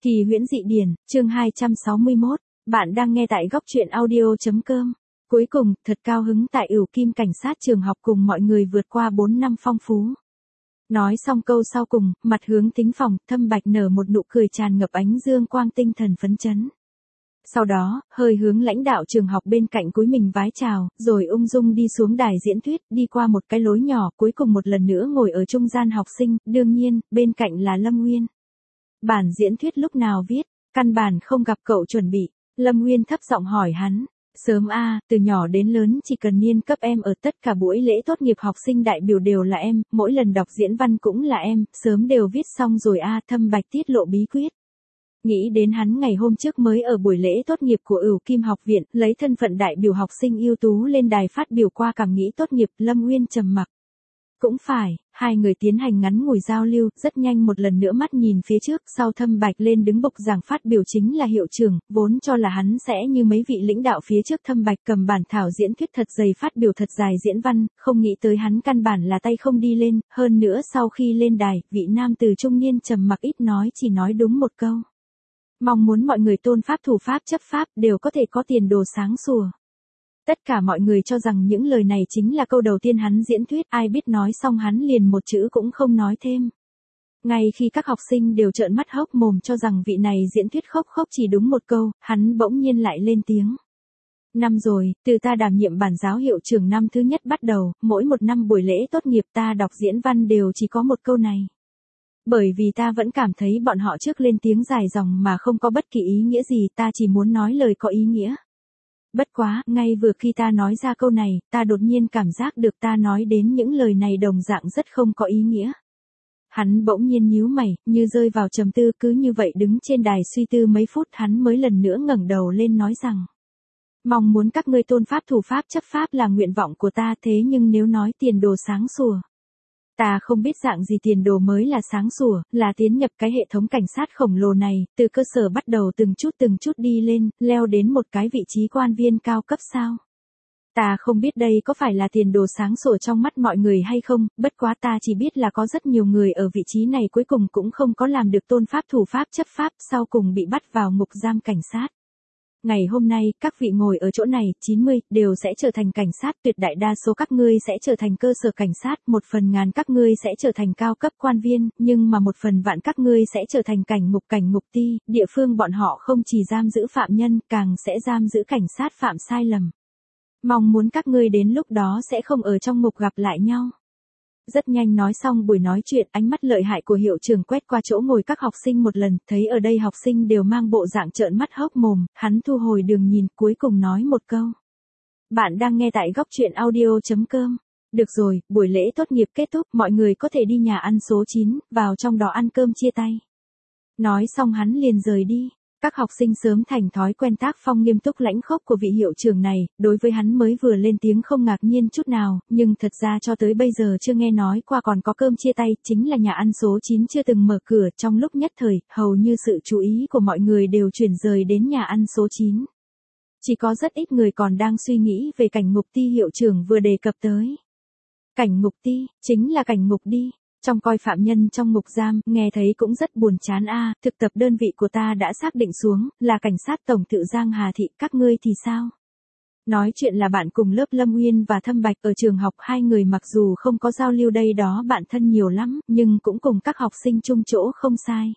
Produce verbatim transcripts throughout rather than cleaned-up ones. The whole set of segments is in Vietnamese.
Kỳ huyễn dị điển, chương hai trăm sáu mươi mốt, bạn đang nghe tại góc truyện audio.com. Cuối cùng, thật cao hứng tại Ửu Kim cảnh sát trường học cùng mọi người vượt qua bốn năm phong phú. Nói xong câu sau cùng, mặt hướng thính phòng, Thâm Bạch nở một nụ cười tràn ngập ánh dương quang tinh thần phấn chấn. Sau đó, hơi hướng lãnh đạo trường học bên cạnh cúi mình vái chào, rồi ung dung đi xuống đài diễn thuyết, đi qua một cái lối nhỏ, cuối cùng một lần nữa ngồi ở trung gian học sinh, đương nhiên, bên cạnh là Lâm Nguyên. Bản diễn thuyết lúc nào viết, căn bản không gặp cậu chuẩn bị, Lâm Nguyên thấp giọng hỏi hắn. Sớm a, từ nhỏ đến lớn chỉ cần niên cấp em ở tất cả buổi lễ tốt nghiệp học sinh đại biểu đều là em, mỗi lần đọc diễn văn cũng là em, sớm đều viết xong rồi a. Thâm Bạch tiết lộ bí quyết. Nghĩ đến hắn ngày hôm trước mới ở buổi lễ tốt nghiệp của Ửu Kim học viện, lấy thân phận đại biểu học sinh ưu tú lên đài phát biểu qua cảm nghĩ tốt nghiệp, Lâm Nguyên trầm mặc. Cũng phải, hai người tiến hành ngắn ngủi giao lưu, rất nhanh một lần nữa mắt nhìn phía trước, sau Thâm Bạch lên đứng bục giảng phát biểu chính là hiệu trưởng, vốn cho là hắn sẽ như mấy vị lãnh đạo phía trước. Thâm Bạch cầm bản thảo diễn thuyết thật dày phát biểu thật dài diễn văn, không nghĩ tới hắn căn bản là tay không đi lên, hơn nữa sau khi lên đài, vị nam từ trung niên trầm mặc ít nói chỉ nói đúng một câu. Mong muốn mọi người tôn pháp thủ pháp chấp pháp đều có thể có tiền đồ sáng sủa. Tất cả mọi người cho rằng những lời này chính là câu đầu tiên hắn diễn thuyết, ai biết nói xong hắn liền một chữ cũng không nói thêm. Ngay khi các học sinh đều trợn mắt hốc mồm cho rằng vị này diễn thuyết khốc khốc chỉ đúng một câu, hắn bỗng nhiên lại lên tiếng. Năm rồi, từ ta đảm nhiệm bản giáo hiệu trưởng năm thứ nhất bắt đầu, mỗi một năm buổi lễ tốt nghiệp ta đọc diễn văn đều chỉ có một câu này. Bởi vì ta vẫn cảm thấy bọn họ trước lên tiếng dài dòng mà không có bất kỳ ý nghĩa gì, ta chỉ muốn nói lời có ý nghĩa. Bất quá, ngay vừa khi ta nói ra câu này, ta đột nhiên cảm giác được ta nói đến những lời này đồng dạng rất không có ý nghĩa. Hắn bỗng nhiên nhíu mày, như rơi vào trầm tư, cứ như vậy đứng trên đài suy tư mấy phút hắn mới lần nữa ngẩng đầu lên nói rằng. Mong muốn các ngươi tôn pháp thủ pháp chấp pháp là nguyện vọng của ta, thế nhưng nếu nói tiền đồ sáng sủa. Ta không biết dạng gì tiền đồ mới là sáng sủa, là tiến nhập cái hệ thống cảnh sát khổng lồ này, từ cơ sở bắt đầu từng chút từng chút đi lên, leo đến một cái vị trí quan viên cao cấp sao. Ta không biết đây có phải là tiền đồ sáng sủa trong mắt mọi người hay không, bất quá ta chỉ biết là có rất nhiều người ở vị trí này cuối cùng cũng không có làm được tôn pháp thủ pháp chấp pháp, sau cùng bị bắt vào ngục giam cảnh sát. Ngày hôm nay, các vị ngồi ở chỗ này, chín mươi, đều sẽ trở thành cảnh sát, tuyệt đại đa số các ngươi sẽ trở thành cơ sở cảnh sát, một phần ngàn các ngươi sẽ trở thành cao cấp quan viên, nhưng mà một phần vạn các ngươi sẽ trở thành cảnh ngục cảnh ngục ti, địa phương bọn họ không chỉ giam giữ phạm nhân, càng sẽ giam giữ cảnh sát phạm sai lầm. Mong muốn các ngươi đến lúc đó sẽ không ở trong ngục gặp lại nhau. Rất nhanh nói xong buổi nói chuyện, ánh mắt lợi hại của hiệu trưởng quét qua chỗ ngồi các học sinh một lần, thấy ở đây học sinh đều mang bộ dạng trợn mắt hốc mồm, hắn thu hồi đường nhìn, cuối cùng nói một câu. Bạn đang nghe tại góc truyện audio.com. Được rồi, buổi lễ tốt nghiệp kết thúc, mọi người có thể đi nhà ăn số chín, vào trong đó ăn cơm chia tay. Nói xong hắn liền rời đi. Các học sinh sớm thành thói quen tác phong nghiêm túc lãnh khốc của vị hiệu trưởng này, đối với hắn mới vừa lên tiếng không ngạc nhiên chút nào, nhưng thật ra cho tới bây giờ chưa nghe nói qua còn có cơm chia tay, chính là nhà ăn số chín chưa từng mở cửa, trong lúc nhất thời, hầu như sự chú ý của mọi người đều chuyển rời đến nhà ăn số chín. Chỉ có rất ít người còn đang suy nghĩ về cảnh ngục ti hiệu trưởng vừa đề cập tới. Cảnh ngục ti, chính là cảnh ngục đi. Trong coi phạm nhân trong ngục giam, nghe thấy cũng rất buồn chán a. Thực tập đơn vị của ta đã xác định xuống, là cảnh sát tổng tự Giang Hà Thị, các ngươi thì sao? Nói chuyện là bạn cùng lớp Lâm Nguyên và Thâm Bạch ở trường học, hai người mặc dù không có giao lưu đây đó bạn thân nhiều lắm, nhưng cũng cùng các học sinh chung chỗ không sai.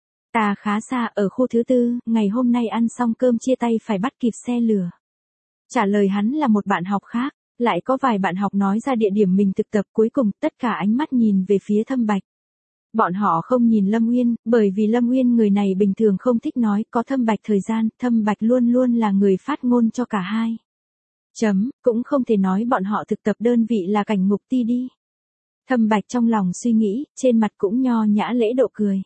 Ta khá xa ở khu thứ tư, ngày hôm nay ăn xong cơm chia tay phải bắt kịp xe lửa. Trả lời hắn là một bạn học khác. Lại có vài bạn học nói ra địa điểm mình thực tập, cuối cùng tất cả ánh mắt nhìn về phía Thâm Bạch. Bọn họ không nhìn Lâm Nguyên, bởi vì Lâm Nguyên người này bình thường không thích nói, có Thâm Bạch thời gian, Thâm Bạch luôn luôn là người phát ngôn cho cả hai. Chấm, cũng không thể nói bọn họ thực tập đơn vị là cảnh ngục ti đi. Thâm Bạch trong lòng suy nghĩ, trên mặt cũng nho nhã lễ độ cười.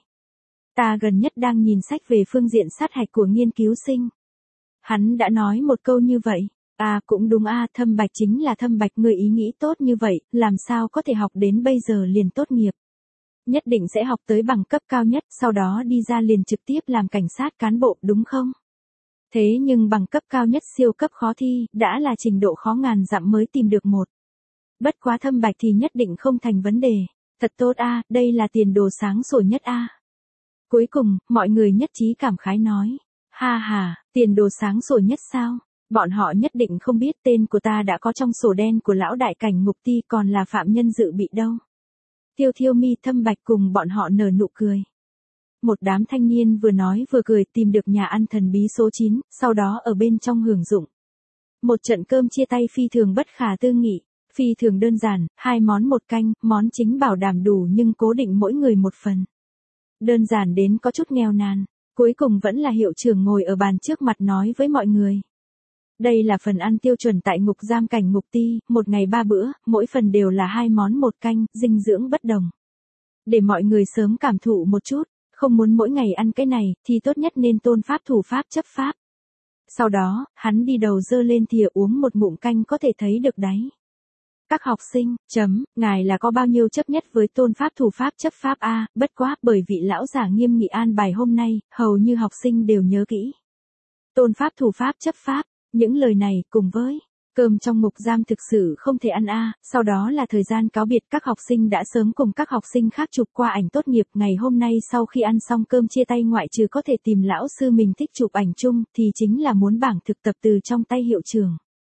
Ta gần nhất đang nhìn sách về phương diện sát hạch của nghiên cứu sinh. Hắn đã nói một câu như vậy. À cũng đúng a, à, Thâm Bạch chính là Thâm Bạch, người ý nghĩ tốt như vậy, làm sao có thể học đến bây giờ liền tốt nghiệp. Nhất định sẽ học tới bằng cấp cao nhất, sau đó đi ra liền trực tiếp làm cảnh sát cán bộ, đúng không? Thế nhưng bằng cấp cao nhất siêu cấp khó thi, đã là trình độ khó ngàn dặm mới tìm được một. Bất quá Thâm Bạch thì nhất định không thành vấn đề. Thật tốt a, à, đây là tiền đồ sáng sủa nhất a. À. Cuối cùng, mọi người nhất trí cảm khái nói. Ha ha, tiền đồ sáng sủa nhất sao? Bọn họ nhất định không biết tên của ta đã có trong sổ đen của lão đại cảnh ngục ti còn là phạm nhân dự bị đâu. Tiêu Thiêu Mi Thâm Bạch cùng bọn họ nở nụ cười. Một đám thanh niên vừa nói vừa cười tìm được nhà ăn thần bí số chín, sau đó ở bên trong hưởng dụng. Một trận cơm chia tay phi thường bất khả tư nghị, phi thường đơn giản, hai món một canh, món chính bảo đảm đủ nhưng cố định mỗi người một phần. Đơn giản đến có chút nghèo nàn, cuối cùng vẫn là hiệu trưởng ngồi ở bàn trước mặt nói với mọi người. Đây là phần ăn tiêu chuẩn tại ngục giam cảnh ngục ti, một ngày ba bữa, mỗi phần đều là hai món một canh, dinh dưỡng bất đồng. Để mọi người sớm cảm thụ một chút, không muốn mỗi ngày ăn cái này, thì tốt nhất nên tôn pháp thủ pháp chấp pháp. Sau đó, hắn đi đầu dơ lên thìa uống một ngụm canh có thể thấy được đáy. Các học sinh, chấm, ngài là có bao nhiêu chấp nhất với tôn pháp thủ pháp chấp pháp a? Bất quá, bởi vị lão giả nghiêm nghị an bài hôm nay, hầu như học sinh đều nhớ kỹ. Tôn pháp thủ pháp chấp pháp, những lời này cùng với cơm trong ngục giam thực sự không thể ăn a. Sau đó là thời gian cáo biệt, các học sinh đã sớm cùng các học sinh khác chụp qua ảnh tốt nghiệp. Ngày hôm nay sau khi ăn xong cơm chia tay, ngoại trừ có thể tìm lão sư mình thích chụp ảnh chung, thì chính là muốn bảng thực tập từ trong tay hiệu trưởng.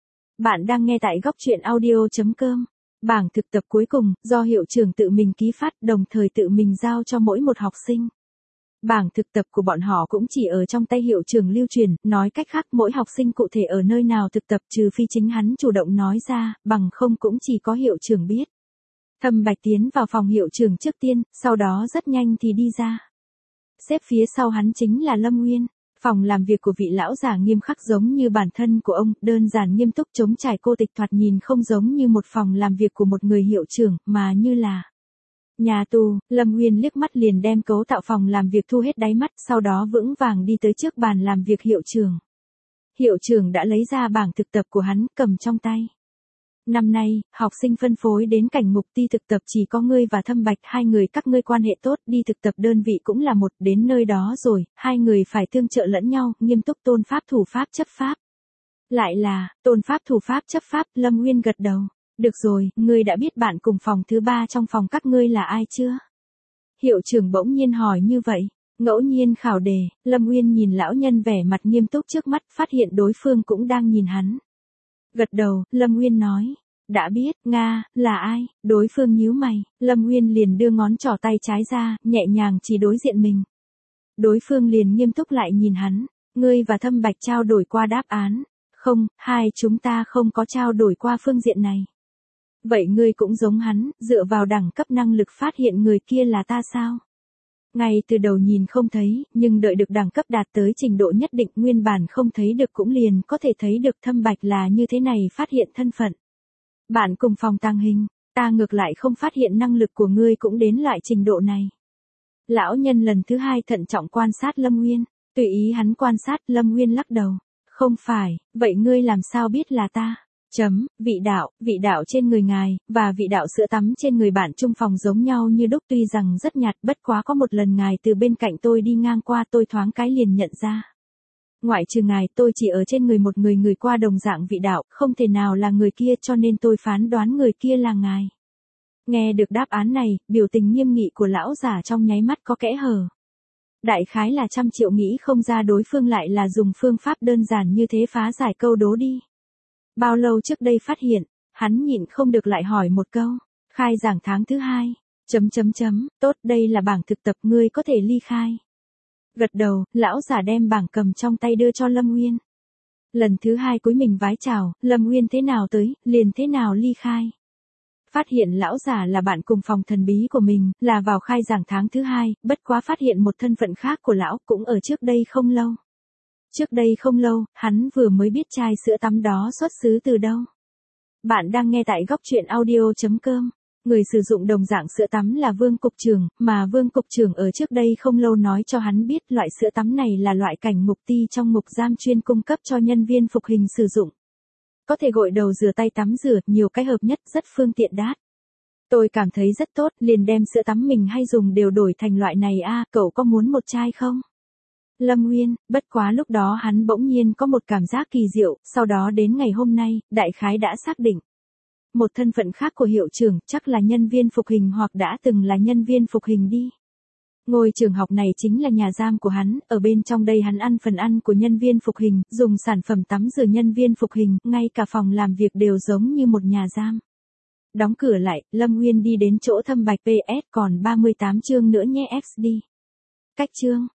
Bạn đang nghe tại góc truyện audio chấm com. Bảng thực tập cuối cùng, do hiệu trưởng tự mình ký phát, đồng thời tự mình giao cho mỗi một học sinh. Bảng thực tập của bọn họ cũng chỉ ở trong tay hiệu trưởng lưu truyền, nói cách khác mỗi học sinh cụ thể ở nơi nào thực tập trừ phi chính hắn chủ động nói ra, bằng không cũng chỉ có hiệu trưởng biết. Thâm Bạch tiến vào phòng hiệu trưởng trước tiên, sau đó rất nhanh thì đi ra. Xếp phía sau hắn chính là Lâm Nguyên. Phòng làm việc của vị lão già nghiêm khắc giống như bản thân của ông, đơn giản nghiêm túc chống trải cô tịch, thoạt nhìn không giống như một phòng làm việc của một người hiệu trưởng, mà như là nhà tù. Lâm Nguyên liếc mắt liền đem cấu tạo phòng làm việc thu hết đáy mắt, sau đó vững vàng đi tới trước bàn làm việc hiệu trưởng. Hiệu trưởng đã lấy ra bảng thực tập của hắn, cầm trong tay. Năm nay, học sinh phân phối đến cảnh ngục ti thực tập chỉ có ngươi và Thâm Bạch, hai người các ngươi quan hệ tốt, đi thực tập đơn vị cũng là một, đến nơi đó rồi, hai người phải tương trợ lẫn nhau, nghiêm túc tôn pháp thủ pháp chấp pháp. Lại là, tôn pháp thủ pháp chấp pháp, Lâm Nguyên gật đầu. Được rồi, ngươi đã biết bạn cùng phòng thứ ba trong phòng các ngươi là ai chưa? Hiệu trưởng bỗng nhiên hỏi như vậy. Ngẫu nhiên khảo đề, Lâm Nguyên nhìn lão nhân vẻ mặt nghiêm túc trước mắt, phát hiện đối phương cũng đang nhìn hắn. Gật đầu, Lâm Nguyên nói. Đã biết, Nga, là ai? Đối phương nhíu mày, Lâm Nguyên liền đưa ngón trỏ tay trái ra, nhẹ nhàng chỉ đối diện mình. Đối phương liền nghiêm túc lại nhìn hắn. Ngươi và Thâm Bạch trao đổi qua đáp án. Không, hai chúng ta không có trao đổi qua phương diện này. Vậy ngươi cũng giống hắn, dựa vào đẳng cấp năng lực phát hiện người kia là ta sao? Ngay từ đầu nhìn không thấy, nhưng đợi được đẳng cấp đạt tới trình độ nhất định, nguyên bản không thấy được cũng liền có thể thấy được Thâm Bạch là như thế này phát hiện thân phận. Bạn cùng phòng tàng hình, ta ngược lại không phát hiện năng lực của ngươi cũng đến loại trình độ này. Lão nhân lần thứ hai thận trọng quan sát Lâm Nguyên, tùy ý hắn quan sát, Lâm Nguyên lắc đầu. Không phải, vậy ngươi làm sao biết là ta? Chấm, vị đạo, vị đạo trên người ngài, và vị đạo sữa tắm trên người bạn chung phòng giống nhau như đúc, tuy rằng rất nhạt, bất quá có một lần ngài từ bên cạnh tôi đi ngang qua, tôi thoáng cái liền nhận ra. Ngoại trừ ngài, tôi chỉ ở trên người một người người qua đồng dạng vị đạo, không thể nào là người kia, cho nên tôi phán đoán người kia là ngài. Nghe được đáp án này, biểu tình nghiêm nghị của lão giả trong nháy mắt có kẽ hở. Đại khái là trăm triệu nghĩ không ra đối phương lại là dùng phương pháp đơn giản như thế phá giải câu đố đi. Bao lâu trước đây phát hiện, hắn nhịn không được lại hỏi một câu. Khai giảng tháng thứ hai. Chấm chấm chấm, tốt, đây là bảng thực tập, ngươi có thể ly khai. Gật đầu, lão giả đem bảng cầm trong tay đưa cho Lâm Nguyên. Lần thứ hai cúi mình vái chào, Lâm Nguyên thế nào tới, liền thế nào ly khai. Phát hiện lão giả là bạn cùng phòng thần bí của mình, là vào khai giảng tháng thứ hai, bất quá phát hiện một thân phận khác của lão, cũng ở trước đây không lâu. Trước đây không lâu, hắn vừa mới biết chai sữa tắm đó xuất xứ từ đâu. Bạn đang nghe tại góc truyện audio chấm com. Người sử dụng đồng dạng sữa tắm là Vương Cục trưởng, mà Vương Cục trưởng ở trước đây không lâu nói cho hắn biết loại sữa tắm này là loại cảnh ngục ti trong ngục giam chuyên cung cấp cho nhân viên phục hình sử dụng. Có thể gội đầu rửa tay tắm rửa, nhiều cái hợp nhất, rất phương tiện đát. Tôi cảm thấy rất tốt, liền đem sữa tắm mình hay dùng đều đổi thành loại này a, à, cậu có muốn một chai không? Lâm Nguyên, bất quá lúc đó hắn bỗng nhiên có một cảm giác kỳ diệu, sau đó đến ngày hôm nay, đại khái đã xác định. Một thân phận khác của hiệu trưởng, chắc là nhân viên phục hình hoặc đã từng là nhân viên phục hình đi. Ngôi trường học này chính là nhà giam của hắn, ở bên trong đây hắn ăn phần ăn của nhân viên phục hình, dùng sản phẩm tắm rửa nhân viên phục hình, ngay cả phòng làm việc đều giống như một nhà giam. Đóng cửa lại, Lâm Nguyên đi đến chỗ Thâm Bạch pê ét còn ba mươi tám chương nữa nhé ích đi. Cách chương